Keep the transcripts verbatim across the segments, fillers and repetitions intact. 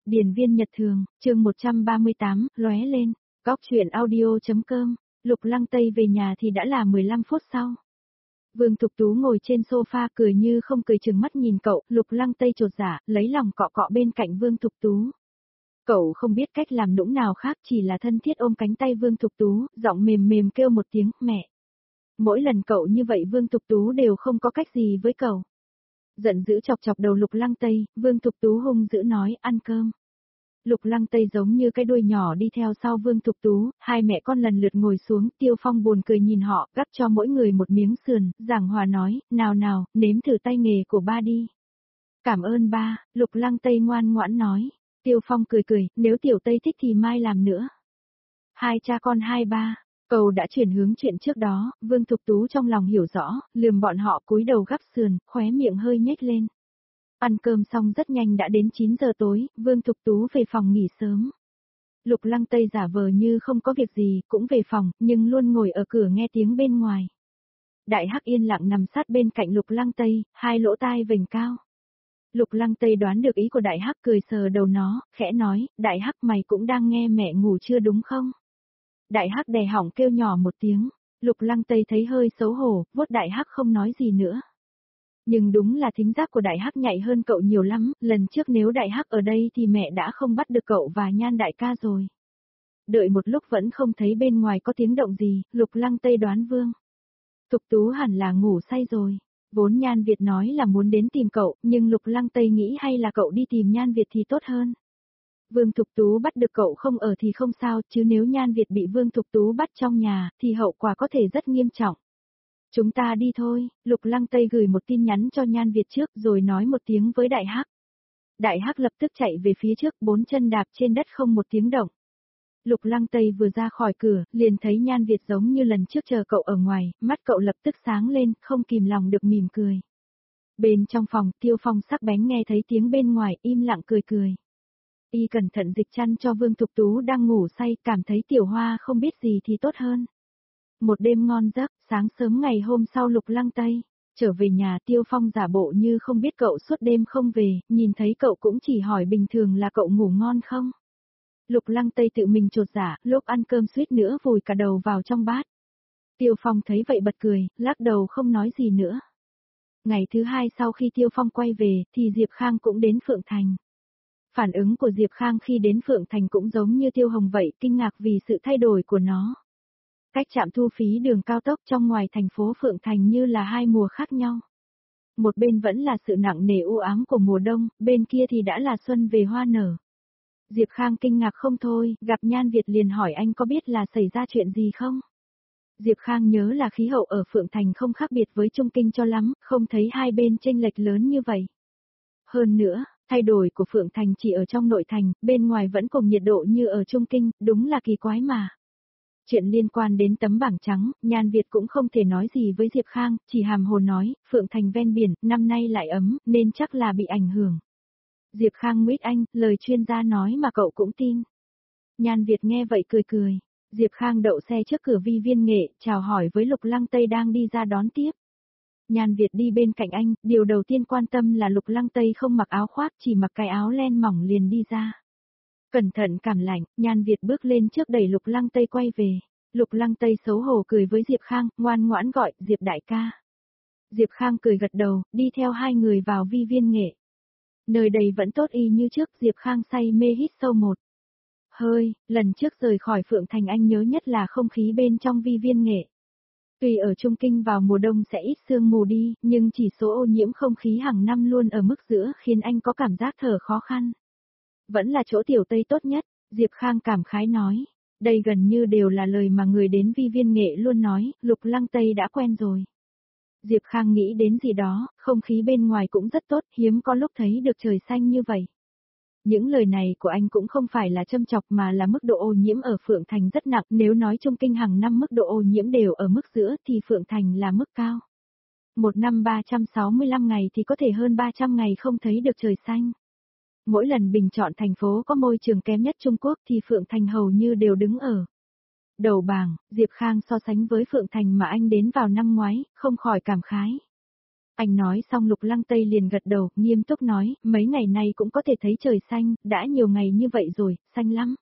Điển viên Nhật Thường, chương một trăm ba mươi tám, lóe lên, góc truyện audio.com, Lục Lăng Tây về nhà thì đã là mười lăm phút sau. Vương Thục Tú ngồi trên sofa cười như không cười chừng mắt nhìn cậu, Lục Lăng Tây chột dạ, lấy lòng cọ cọ bên cạnh Vương Thục Tú. Cậu không biết cách làm nũng nào khác, chỉ là thân thiết ôm cánh tay Vương Thục Tú, giọng mềm mềm kêu một tiếng, mẹ. Mỗi lần cậu như vậy Vương Thục Tú đều không có cách gì với cậu. Giận dữ chọc chọc đầu Lục Lăng Tây, Vương Thục Tú hung dữ nói, ăn cơm. Lục Lăng Tây giống như cái đuôi nhỏ đi theo sau Vương Thục Tú, hai mẹ con lần lượt ngồi xuống, Tiêu Phong buồn cười nhìn họ, gắp cho mỗi người một miếng sườn, giảng hòa nói, nào nào, nếm thử tay nghề của ba đi. Cảm ơn ba, Lục Lăng Tây ngoan ngoãn nói. Tiêu Phong cười cười, nếu Tiểu Tây thích thì mai làm nữa. Hai cha con hai ba, cậu đã chuyển hướng chuyện trước đó, Vương Thục Tú trong lòng hiểu rõ, lườm bọn họ cúi đầu gắp sườn, khóe miệng hơi nhếch lên. Ăn cơm xong rất nhanh đã đến chín giờ tối, Vương Thục Tú về phòng nghỉ sớm. Lục Lăng Tây giả vờ như không có việc gì, cũng về phòng, nhưng luôn ngồi ở cửa nghe tiếng bên ngoài. Đại Hắc yên lặng nằm sát bên cạnh Lục Lăng Tây, hai lỗ tai vểnh cao. Lục Lăng Tây đoán được ý của Đại Hắc cười sờ đầu nó, khẽ nói, Đại Hắc mày cũng đang nghe mẹ ngủ chưa đúng không? Đại Hắc đè họng kêu nhỏ một tiếng, Lục Lăng Tây thấy hơi xấu hổ, vuốt Đại Hắc không nói gì nữa. Nhưng đúng là thính giác của Đại Hắc nhạy hơn cậu nhiều lắm, lần trước nếu Đại Hắc ở đây thì mẹ đã không bắt được cậu và Nhan đại ca rồi. Đợi một lúc vẫn không thấy bên ngoài có tiếng động gì, Lục Lăng Tây đoán Vương Thục Tú hẳn là ngủ say rồi. Vốn Nhan Việt nói là muốn đến tìm cậu, nhưng Lục Lăng Tây nghĩ hay là cậu đi tìm Nhan Việt thì tốt hơn. Vương Thục Tú bắt được cậu không ở thì không sao, chứ nếu Nhan Việt bị Vương Thục Tú bắt trong nhà, thì hậu quả có thể rất nghiêm trọng. Chúng ta đi thôi, Lục Lăng Tây gửi một tin nhắn cho Nhan Việt trước rồi nói một tiếng với Đại Hắc. Đại Hắc lập tức chạy về phía trước, bốn chân đạp trên đất không một tiếng động. Lục Lăng Tây vừa ra khỏi cửa, liền thấy Nhan Việt giống như lần trước chờ cậu ở ngoài, mắt cậu lập tức sáng lên, không kìm lòng được mỉm cười. Bên trong phòng, Tiêu Phong sắc bén nghe thấy tiếng bên ngoài, im lặng cười cười. Y cẩn thận dịch chăn cho Vương Thục Tú đang ngủ say, cảm thấy Tiểu Hoa không biết gì thì tốt hơn. Một đêm ngon giấc, sáng sớm ngày hôm sau Lục Lăng Tây, trở về nhà Tiêu Phong giả bộ như không biết cậu suốt đêm không về, nhìn thấy cậu cũng chỉ hỏi bình thường là cậu ngủ ngon không. Lục Lăng Tây tự mình chột dạ, lúc ăn cơm suýt nữa vùi cả đầu vào trong bát. Tiêu Phong thấy vậy bật cười, lắc đầu không nói gì nữa. Ngày thứ hai sau khi Tiêu Phong quay về, thì Diệp Khang cũng đến Phượng Thành. Phản ứng của Diệp Khang khi đến Phượng Thành cũng giống như Tiêu Hồng vậy, kinh ngạc vì sự thay đổi của nó. Cách trạm thu phí đường cao tốc trong ngoài thành phố Phượng Thành như là hai mùa khác nhau. Một bên vẫn là sự nặng nề u ám của mùa đông, bên kia thì đã là xuân về hoa nở. Diệp Khang kinh ngạc không thôi, gặp Nhan Việt liền hỏi anh có biết là xảy ra chuyện gì không? Diệp Khang nhớ là khí hậu ở Phượng Thành không khác biệt với Trung Kinh cho lắm, không thấy hai bên chênh lệch lớn như vậy. Hơn nữa, thay đổi của Phượng Thành chỉ ở trong nội thành, bên ngoài vẫn cùng nhiệt độ như ở Trung Kinh, đúng là kỳ quái mà. Chuyện liên quan đến tấm bảng trắng, Nhan Việt cũng không thể nói gì với Diệp Khang, chỉ hàm hồ nói, Phượng Thành ven biển, năm nay lại ấm, nên chắc là bị ảnh hưởng. Diệp Khang nguyết anh, lời chuyên gia nói mà cậu cũng tin. Nhan Việt nghe vậy cười cười. Diệp Khang đậu xe trước cửa Vi Viên Nghệ, chào hỏi với Lục Lăng Tây đang đi ra đón tiếp. Nhan Việt đi bên cạnh anh, điều đầu tiên quan tâm là Lục Lăng Tây không mặc áo khoác, chỉ mặc cái áo len mỏng liền đi ra. Cẩn thận cảm lạnh, Nhan Việt bước lên trước đẩy Lục Lăng Tây quay về. Lục Lăng Tây xấu hổ cười với Diệp Khang, ngoan ngoãn gọi, Diệp đại ca. Diệp Khang cười gật đầu, đi theo hai người vào Vi Viên Nghệ. Nơi đây vẫn tốt y như trước, Diệp Khang say mê hít sâu một hơi, lần trước rời khỏi Phượng Thành anh nhớ nhất là không khí bên trong Vi Viên Nghệ. Tuy ở Trung Kinh vào mùa đông sẽ ít sương mù đi, nhưng chỉ số ô nhiễm không khí hàng năm luôn ở mức giữa khiến anh có cảm giác thở khó khăn. Vẫn là chỗ Tiểu Tây tốt nhất, Diệp Khang cảm khái nói. Đây gần như đều là lời mà người đến Vi Viên Nghệ luôn nói, Lục Lăng Tây đã quen rồi. Diệp Khang nghĩ đến gì đó, không khí bên ngoài cũng rất tốt, hiếm có lúc thấy được trời xanh như vậy. Những lời này của anh cũng không phải là châm chọc mà là mức độ ô nhiễm ở Phượng Thành rất nặng, nếu nói Trung Kinh hàng năm mức độ ô nhiễm đều ở mức giữa thì Phượng Thành là mức cao. Một năm ba trăm sáu mươi lăm ngày thì có thể hơn ba trăm ngày không thấy được trời xanh. Mỗi lần bình chọn thành phố có môi trường kém nhất Trung Quốc thì Phượng Thành hầu như đều đứng ở đầu bảng. Diệp Khang so sánh với Phượng Thành mà anh đến vào năm ngoái, không khỏi cảm khái. Anh nói xong Lục Lăng Tây liền gật đầu, nghiêm túc nói, mấy ngày nay cũng có thể thấy trời xanh, đã nhiều ngày như vậy rồi, xanh lắm.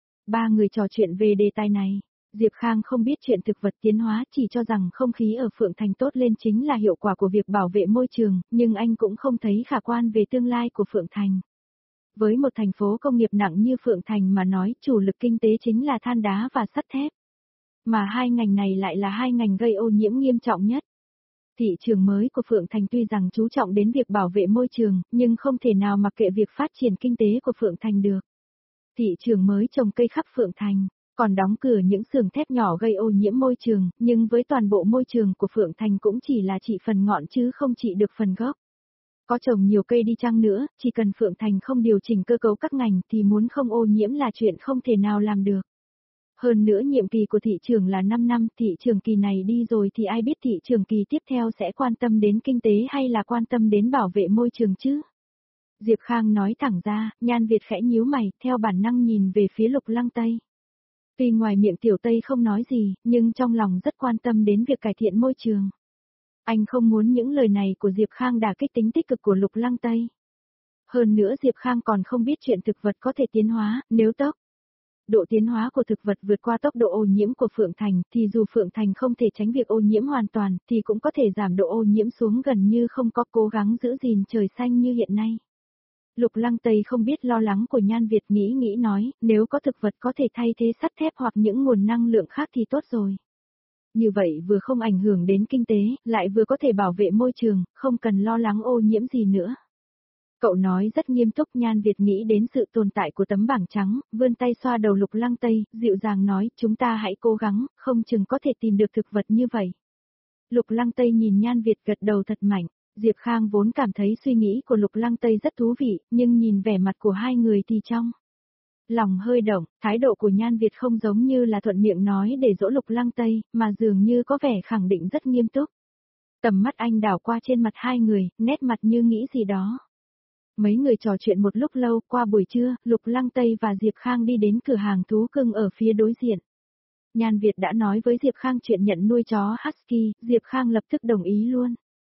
Ba người trò chuyện về đề tài này. Diệp Khang không biết chuyện thực vật tiến hóa, chỉ cho rằng không khí ở Phượng Thành tốt lên chính là hiệu quả của việc bảo vệ môi trường, nhưng anh cũng không thấy khả quan về tương lai của Phượng Thành. Với một thành phố công nghiệp nặng như Phượng Thành mà nói, chủ lực kinh tế chính là than đá và sắt thép. Mà hai ngành này lại là hai ngành gây ô nhiễm nghiêm trọng nhất. Thị trường mới của Phượng Thành tuy rằng chú trọng đến việc bảo vệ môi trường, nhưng không thể nào mặc kệ việc phát triển kinh tế của Phượng Thành được. Thị trường mới trồng cây khắp Phượng Thành, còn đóng cửa những xưởng thép nhỏ gây ô nhiễm môi trường, nhưng với toàn bộ môi trường của Phượng Thành cũng chỉ là trị phần ngọn chứ không trị được phần gốc. Có trồng nhiều cây đi chăng nữa, chỉ cần Phượng Thành không điều chỉnh cơ cấu các ngành thì muốn không ô nhiễm là chuyện không thể nào làm được. Hơn nữa nhiệm kỳ của thị trường là năm năm, thị trường kỳ này đi rồi thì ai biết thị trường kỳ tiếp theo sẽ quan tâm đến kinh tế hay là quan tâm đến bảo vệ môi trường chứ? Diệp Khang nói thẳng ra, Nhan Việt khẽ nhíu mày, theo bản năng nhìn về phía Lục Lăng Tây. Tuy ngoài miệng Tiểu Tây không nói gì, nhưng trong lòng rất quan tâm đến việc cải thiện môi trường. Anh không muốn những lời này của Diệp Khang đả kích tính tích cực của Lục Lăng Tây. Hơn nữa Diệp Khang còn không biết chuyện thực vật có thể tiến hóa, nếu tốc độ tiến hóa của thực vật vượt qua tốc độ ô nhiễm của Phượng Thành, thì dù Phượng Thành không thể tránh việc ô nhiễm hoàn toàn, thì cũng có thể giảm độ ô nhiễm xuống gần như không có, cố gắng giữ gìn trời xanh như hiện nay. Lục Lăng Tây không biết lo lắng của Nhan Việt, nghĩ nghĩ nói, nếu có thực vật có thể thay thế sắt thép hoặc những nguồn năng lượng khác thì tốt rồi. Như vậy vừa không ảnh hưởng đến kinh tế, lại vừa có thể bảo vệ môi trường, không cần lo lắng ô nhiễm gì nữa. Cậu nói rất nghiêm túc. Nhan Việt nghĩ đến sự tồn tại của tấm bảng trắng, vươn tay xoa đầu Lục Lăng Tây, dịu dàng nói, chúng ta hãy cố gắng, không chừng có thể tìm được thực vật như vậy. Lục Lăng Tây nhìn Nhan Việt gật đầu thật mạnh. Diệp Khang vốn cảm thấy suy nghĩ của Lục Lăng Tây rất thú vị, nhưng nhìn vẻ mặt của hai người thì trong lòng hơi động, thái độ của Nhan Việt không giống như là thuận miệng nói để dỗ Lục Lăng Tây, mà dường như có vẻ khẳng định rất nghiêm túc. Tầm mắt anh đảo qua trên mặt hai người, nét mặt như nghĩ gì đó. Mấy người trò chuyện một lúc lâu, qua buổi trưa, Lục Lăng Tây và Diệp Khang đi đến cửa hàng thú cưng ở phía đối diện. Nhan Việt đã nói với Diệp Khang chuyện nhận nuôi chó Husky, Diệp Khang lập tức đồng ý luôn.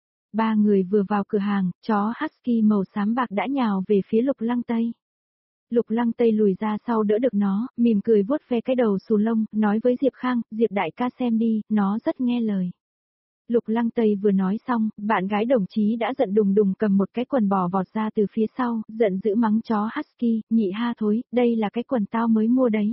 Ba người vừa vào cửa hàng, chó Husky màu xám bạc đã nhào về phía Lục Lăng Tây. Lục Lăng Tây lùi ra sau đỡ được nó, mỉm cười vuốt ve cái đầu xù lông, nói với Diệp Khang, Diệp đại ca xem đi, nó rất nghe lời. Lục Lăng Tây vừa nói xong, bạn gái đồng chí đã giận đùng đùng cầm một cái quần bò vọt ra từ phía sau, giận dữ mắng chó Husky, nhị ha thối, đây là cái quần tao mới mua đấy.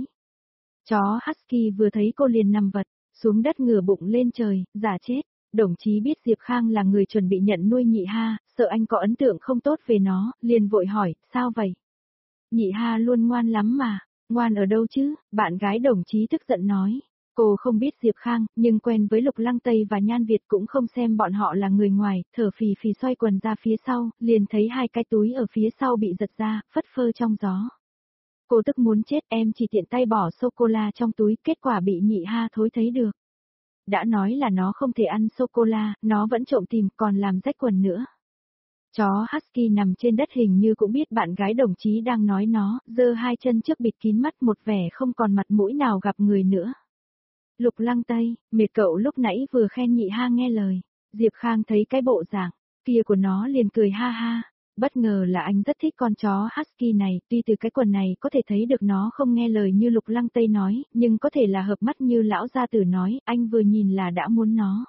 Chó Husky vừa thấy cô liền nằm vật, xuống đất ngửa bụng lên trời, giả chết. Đồng chí biết Diệp Khang là người chuẩn bị nhận nuôi nhị ha, sợ anh có ấn tượng không tốt về nó, liền vội hỏi, sao vậy? Nhị ha luôn ngoan lắm mà, ngoan ở đâu chứ? Bạn gái đồng chí tức giận nói. Cô không biết Diệp Khang, nhưng quen với Lục Lăng Tây và Nhan Việt cũng không xem bọn họ là người ngoài, thở phì phì xoay quần ra phía sau, liền thấy hai cái túi ở phía sau bị giật ra, phất phơ trong gió. Cô tức muốn chết, em chỉ tiện tay bỏ sô-cô-la trong túi, kết quả bị nhị ha thối thấy được. Đã nói là nó không thể ăn sô-cô-la, nó vẫn trộm tìm, còn làm rách quần nữa. Chó Husky nằm trên đất hình như cũng biết bạn gái đồng chí đang nói nó, giơ hai chân trước bịt kín mắt, một vẻ không còn mặt mũi nào gặp người nữa. Lục Lăng Tây, mệt cậu lúc nãy vừa khen nhị ha nghe lời. Diệp Khang thấy cái bộ dạng kia của nó liền cười ha ha. Bất ngờ là anh rất thích con chó Husky này, tuy từ cái quần này có thể thấy được nó không nghe lời như Lục Lăng Tây nói, nhưng có thể là hợp mắt như lão gia tử nói, anh vừa nhìn là đã muốn nó.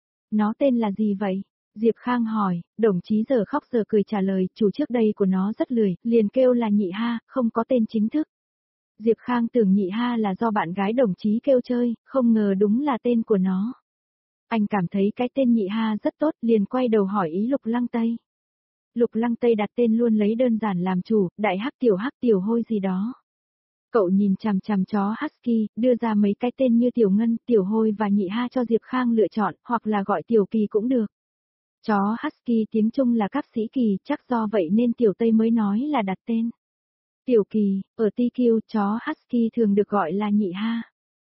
Nó tên là gì vậy? Diệp Khang hỏi, đồng chí giờ khóc giờ cười trả lời, chủ trước đây của nó rất lười, liền kêu là nhị ha, không có tên chính thức. Diệp Khang tưởng nhị ha là do bạn gái đồng chí kêu chơi, không ngờ đúng là tên của nó. Anh cảm thấy cái tên nhị ha rất tốt, liền quay đầu hỏi ý Lục Lăng Tây. Lục Lăng Tây đặt tên luôn lấy đơn giản làm chủ, đại hắc tiểu hắc tiểu hôi gì đó. Cậu nhìn chằm chằm chó Husky, đưa ra mấy cái tên như tiểu ngân, tiểu hôi và nhị ha cho Diệp Khang lựa chọn, hoặc là gọi tiểu kỳ cũng được. Chó Husky tiếng Trung là Cáp Sĩ Kỳ, chắc do vậy nên Tiểu Tây mới nói là đặt tên. Tiểu Kỳ, ở tê quy, chó Husky thường được gọi là nhị ha.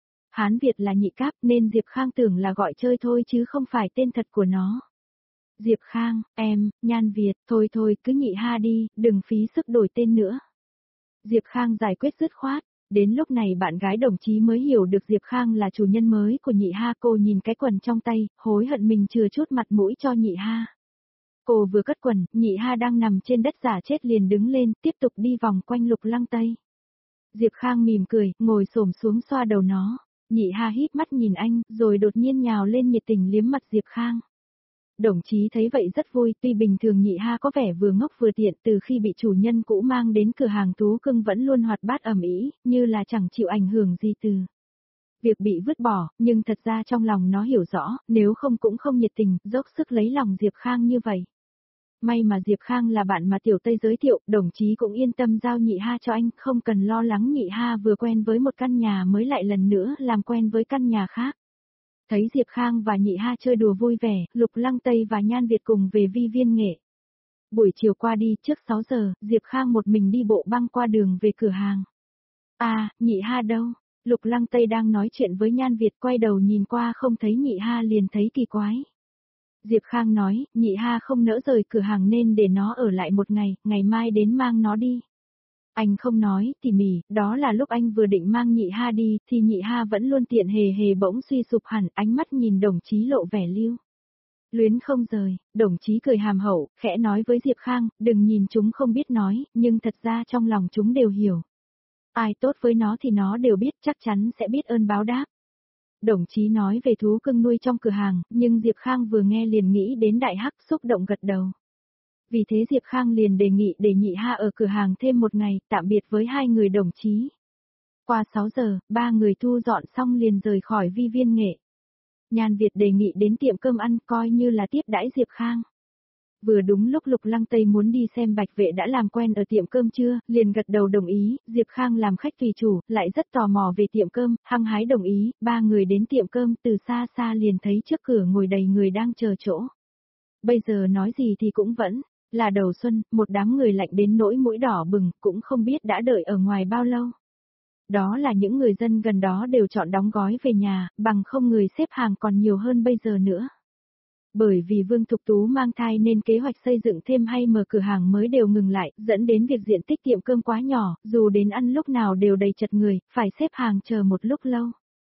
Hán Việt là nhị cáp nên Diệp Khang tưởng là gọi chơi thôi chứ không phải tên thật của nó. Diệp Khang, em, Nhan Việt, thôi thôi cứ nhị ha đi, đừng phí sức đổi tên nữa. Diệp Khang giải quyết dứt khoát. Đến lúc này bạn gái đồng chí mới hiểu được Diệp Khang là chủ nhân mới của nhị ha. Cô nhìn cái quần trong tay, hối hận mình chừa chút mặt mũi cho nhị ha. Cô vừa cất quần, Nhị Ha đang nằm trên đất giả chết liền đứng lên, tiếp tục đi vòng quanh Lục Lăng Tây. Diệp Khang mỉm cười, ngồi xổm xuống xoa đầu nó. Nhị Ha híp mắt nhìn anh, rồi đột nhiên nhào lên nhiệt tình liếm mặt Diệp Khang. Đồng chí thấy vậy rất vui, tuy bình thường Nhị Ha có vẻ vừa ngốc vừa tiện, từ khi bị chủ nhân cũ mang đến cửa hàng thú cưng vẫn luôn hoạt bát ầm ĩ, như là chẳng chịu ảnh hưởng gì từ việc bị vứt bỏ, nhưng thật ra trong lòng nó hiểu rõ, nếu không cũng không nhiệt tình, dốc sức lấy lòng Diệp Khang như vậy. May mà Diệp Khang là bạn mà Tiểu Tây giới thiệu, đồng chí cũng yên tâm giao Nhị Ha cho anh, không cần lo lắng Nhị Ha vừa quen với một căn nhà mới lại lần nữa làm quen với căn nhà khác. Thấy Diệp Khang và Nhị Ha chơi đùa vui vẻ, Lục Lăng Tây và Nhan Việt cùng về Vi Viên Nghệ. Buổi chiều qua đi, trước sáu giờ, Diệp Khang một mình đi bộ băng qua đường về cửa hàng. À, Nhị Ha đâu? Lục Lăng Tây đang nói chuyện với Nhan Việt, quay đầu nhìn qua không thấy Nhị Ha liền thấy kỳ quái. Diệp Khang nói, Nhị Ha không nỡ rời cửa hàng nên để nó ở lại một ngày, ngày mai đến mang nó đi. Anh không nói, tỉ mỉ, đó là lúc anh vừa định mang Nhị Ha đi, thì Nhị Ha vẫn luôn tiện hề hề bỗng suy sụp hẳn, ánh mắt nhìn đồng chí lộ vẻ lưu luyến không rời. Đồng chí cười hàm hậu, khẽ nói với Diệp Khang, đừng nhìn chúng không biết nói, nhưng thật ra trong lòng chúng đều hiểu. Ai tốt với nó thì nó đều biết, chắc chắn sẽ biết ơn báo đáp. Đồng chí nói về thú cưng nuôi trong cửa hàng, nhưng Diệp Khang vừa nghe liền nghĩ đến Đại Hắc, xúc động gật đầu. Vì thế Diệp Khang liền đề nghị để Nhị Ha ở cửa hàng thêm một ngày, tạm biệt với hai người đồng chí. Qua sáu giờ, ba người thu dọn xong liền rời khỏi Vi Viên Nghệ. Nhan Việt đề nghị đến tiệm cơm ăn, coi như là tiếp đãi Diệp Khang. Vừa đúng lúc Lục Lăng Tây muốn đi xem Bạch Vệ đã làm quen ở tiệm cơm chưa, liền gật đầu đồng ý, Diệp Khang làm khách tùy chủ, lại rất tò mò về tiệm cơm, hăng hái đồng ý, ba người đến tiệm cơm, từ xa xa liền thấy trước cửa ngồi đầy người đang chờ chỗ. Bây giờ nói gì thì cũng vẫn là đầu xuân, một đám người lạnh đến nỗi mũi đỏ bừng, cũng không biết đã đợi ở ngoài bao lâu. Đó là những người dân gần đó đều chọn đóng gói về nhà, bằng không người xếp hàng còn nhiều hơn bây giờ nữa. Bởi vì Vương Thục Tú mang thai nên kế hoạch xây dựng thêm hay mở cửa hàng mới đều ngừng lại, dẫn đến việc diện tích tiệm cơm quá nhỏ, dù đến ăn lúc nào đều đầy chật người, phải xếp hàng chờ một lúc lâu.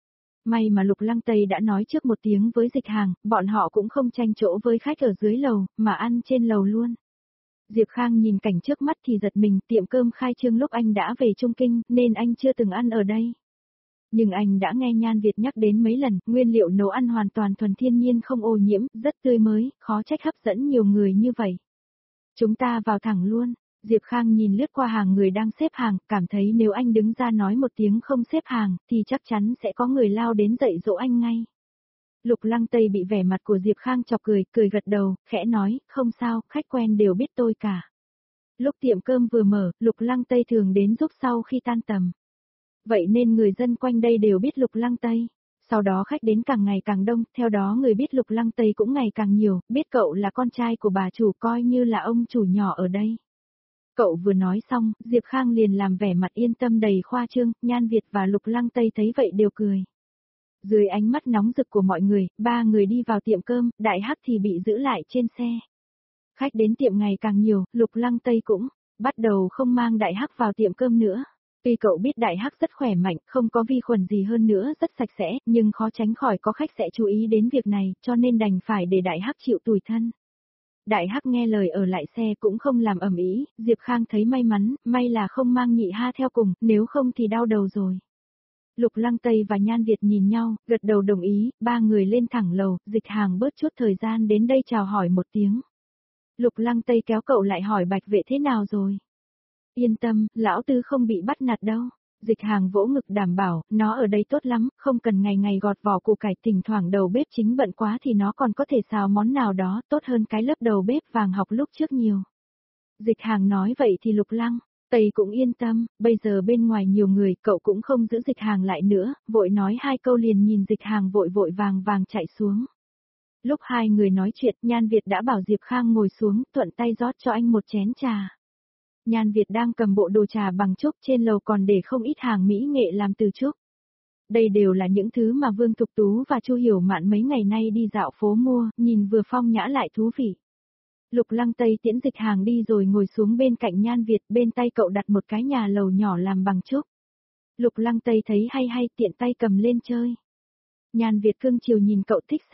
May mà Lục Lăng Tây đã nói trước một tiếng với dịch hàng, bọn họ cũng không tranh chỗ với khách ở dưới lầu, mà ăn trên lầu luôn. Diệp Khang nhìn cảnh trước mắt thì giật mình, tiệm cơm khai trương lúc anh đã về Trung Kinh, nên anh chưa từng ăn ở đây. Nhưng anh đã nghe Nhan Việt nhắc đến mấy lần, nguyên liệu nấu ăn hoàn toàn thuần thiên nhiên không ô nhiễm, rất tươi mới, khó trách hấp dẫn nhiều người như vậy. Chúng ta vào thẳng luôn. Diệp Khang nhìn lướt qua hàng người đang xếp hàng, cảm thấy nếu anh đứng ra nói một tiếng không xếp hàng, thì chắc chắn sẽ có người lao đến dạy dỗ anh ngay. Lục Lăng Tây bị vẻ mặt của Diệp Khang chọc cười, cười gật đầu, khẽ nói, không sao, khách quen đều biết tôi cả. Lúc tiệm cơm vừa mở, Lục Lăng Tây thường đến giúp sau khi tan tầm. Vậy nên người dân quanh đây đều biết Lục Lăng Tây. Sau đó khách đến càng ngày càng đông, theo đó người biết Lục Lăng Tây cũng ngày càng nhiều, biết cậu là con trai của bà chủ coi như là ông chủ nhỏ ở đây. Cậu vừa nói xong, Diệp Khang liền làm vẻ mặt yên tâm đầy khoa trương, Nhan Việt và Lục Lăng Tây thấy vậy đều cười. Dưới ánh mắt nóng rực của mọi người, ba người đi vào tiệm cơm, Đại Hắc thì bị giữ lại trên xe. Khách đến tiệm ngày càng nhiều, Lục Lăng Tây cũng bắt đầu không mang Đại Hắc vào tiệm cơm nữa. Tuy cậu biết Đại Hắc rất khỏe mạnh, không có vi khuẩn gì hơn nữa, rất sạch sẽ, nhưng khó tránh khỏi có khách sẽ chú ý đến việc này, cho nên đành phải để Đại Hắc chịu tủi thân. Đại Hắc nghe lời ở lại xe cũng không làm ầm ĩ, Diệp Khang thấy may mắn, may là không mang Nhị Ha theo cùng, nếu không thì đau đầu rồi. Lục Lăng Tây và Nhan Việt nhìn nhau, gật đầu đồng ý, ba người lên thẳng lầu, dịch hàng bớt chút thời gian đến đây chào hỏi một tiếng. Lục Lăng Tây kéo cậu lại hỏi Bạch Vệ thế nào rồi? Yên tâm, lão tư không bị bắt nạt đâu. Dịch hàng vỗ ngực đảm bảo, nó ở đây tốt lắm, không cần ngày ngày gọt vỏ củ cải, thỉnh thoảng đầu bếp chính bận quá thì nó còn có thể xào món nào đó tốt hơn cái lớp đầu bếp vàng học lúc trước nhiều. Dịch hàng nói vậy thì Lục Lăng Tây cũng yên tâm, bây giờ bên ngoài nhiều người, cậu cũng không giữ dịch hàng lại nữa, vội nói hai câu liền nhìn dịch hàng vội vội vàng vàng chạy xuống. Lúc hai người nói chuyện, Nhan Việt đã bảo Diệp Khang ngồi xuống, thuận tay rót cho anh một chén trà. Nhan Việt đang cầm bộ đồ trà bằng trúc, trên lầu còn để không ít hàng mỹ nghệ làm từ trúc. Đây đều là những thứ mà Vương Thục Tú và Chu Hiểu Mạn mấy ngày nay đi dạo phố mua, nhìn vừa phong nhã lại thú vị. Lục Lăng Tây tiễn dịch hàng đi rồi ngồi xuống bên cạnh Nhan Việt, bên tay cậu đặt một cái nhà lầu nhỏ làm bằng trúc. Lục Lăng Tây thấy hay hay tiện tay cầm lên chơi. Nhan Việt cưng chiều nhìn cậu thích sao?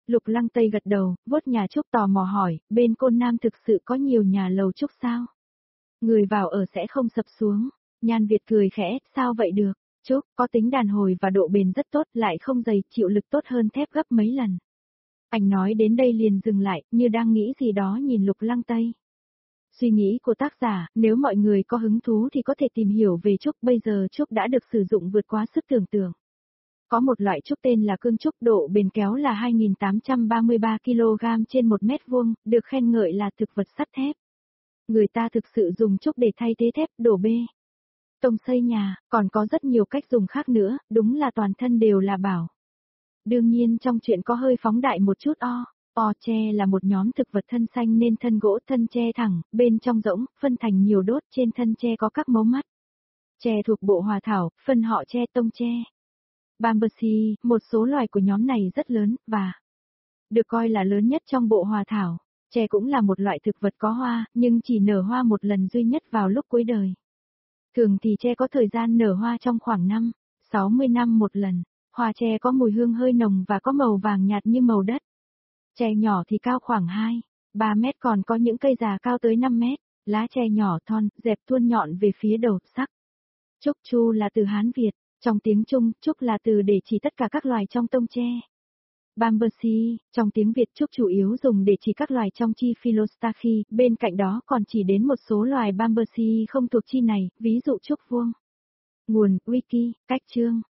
Lục Lăng Tây gật đầu, vuốt nhà trúc tò mò hỏi, bên Côn Nam thực sự có nhiều nhà lầu trúc sao? Người vào ở sẽ không sập xuống. Nhan Việt cười khẽ, sao vậy được? Trúc có tính đàn hồi và độ bền rất tốt, lại không dày, chịu lực tốt hơn thép gấp mấy lần. Anh nói đến đây liền dừng lại, như đang nghĩ gì đó nhìn Lục Lăng Tây. Suy nghĩ của tác giả, nếu mọi người có hứng thú thì có thể tìm hiểu về trúc, bây giờ trúc đã được sử dụng vượt quá sức tưởng tượng. Có một loại trúc tên là cương trúc, độ bền kéo là hai nghìn tám trăm ba mươi ba ki lô gam trên một mét vuông, được khen ngợi là thực vật sắt thép. Người ta thực sự dùng trúc để thay thế thép, đổ bê tông xây nhà, còn có rất nhiều cách dùng khác nữa, đúng là toàn thân đều là bảo. Đương nhiên trong chuyện có hơi phóng đại một chút o. O tre là một nhóm thực vật thân xanh nên thân gỗ, thân tre thẳng, bên trong rỗng, phân thành nhiều đốt, trên thân tre có các mấu mắt. Tre thuộc bộ hòa thảo, phân họ tre, tông tre. Bambusi, một số loài của nhóm này rất lớn, và được coi là lớn nhất trong bộ hòa thảo. Tre cũng là một loại thực vật có hoa, nhưng chỉ nở hoa một lần duy nhất vào lúc cuối đời. Thường thì tre có thời gian nở hoa trong khoảng năm, sáu mươi năm một lần. Hoa tre có mùi hương hơi nồng và có màu vàng nhạt như màu đất. Tre nhỏ thì cao khoảng hai, ba mét, còn có những cây già cao tới năm mét. Lá tre nhỏ thon, dẹp thuôn nhọn về phía đầu, sắc. Trúc chu là từ Hán Việt. Trong tiếng Trung, trúc là từ để chỉ tất cả các loài trong tông tre. Bambusi, trong tiếng Việt trúc chủ yếu dùng để chỉ các loài trong chi Philostachy, bên cạnh đó còn chỉ đến một số loài Bambusi không thuộc chi này, ví dụ trúc vuông. Nguồn, Wiki, cách chương.